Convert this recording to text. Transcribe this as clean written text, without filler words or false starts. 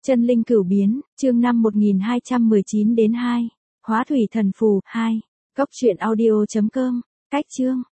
Chân linh cửu biến, chương 5 1219 đến 2. Hóa thủy thần phù 2. Cốc truyện audio.com. Cách chương.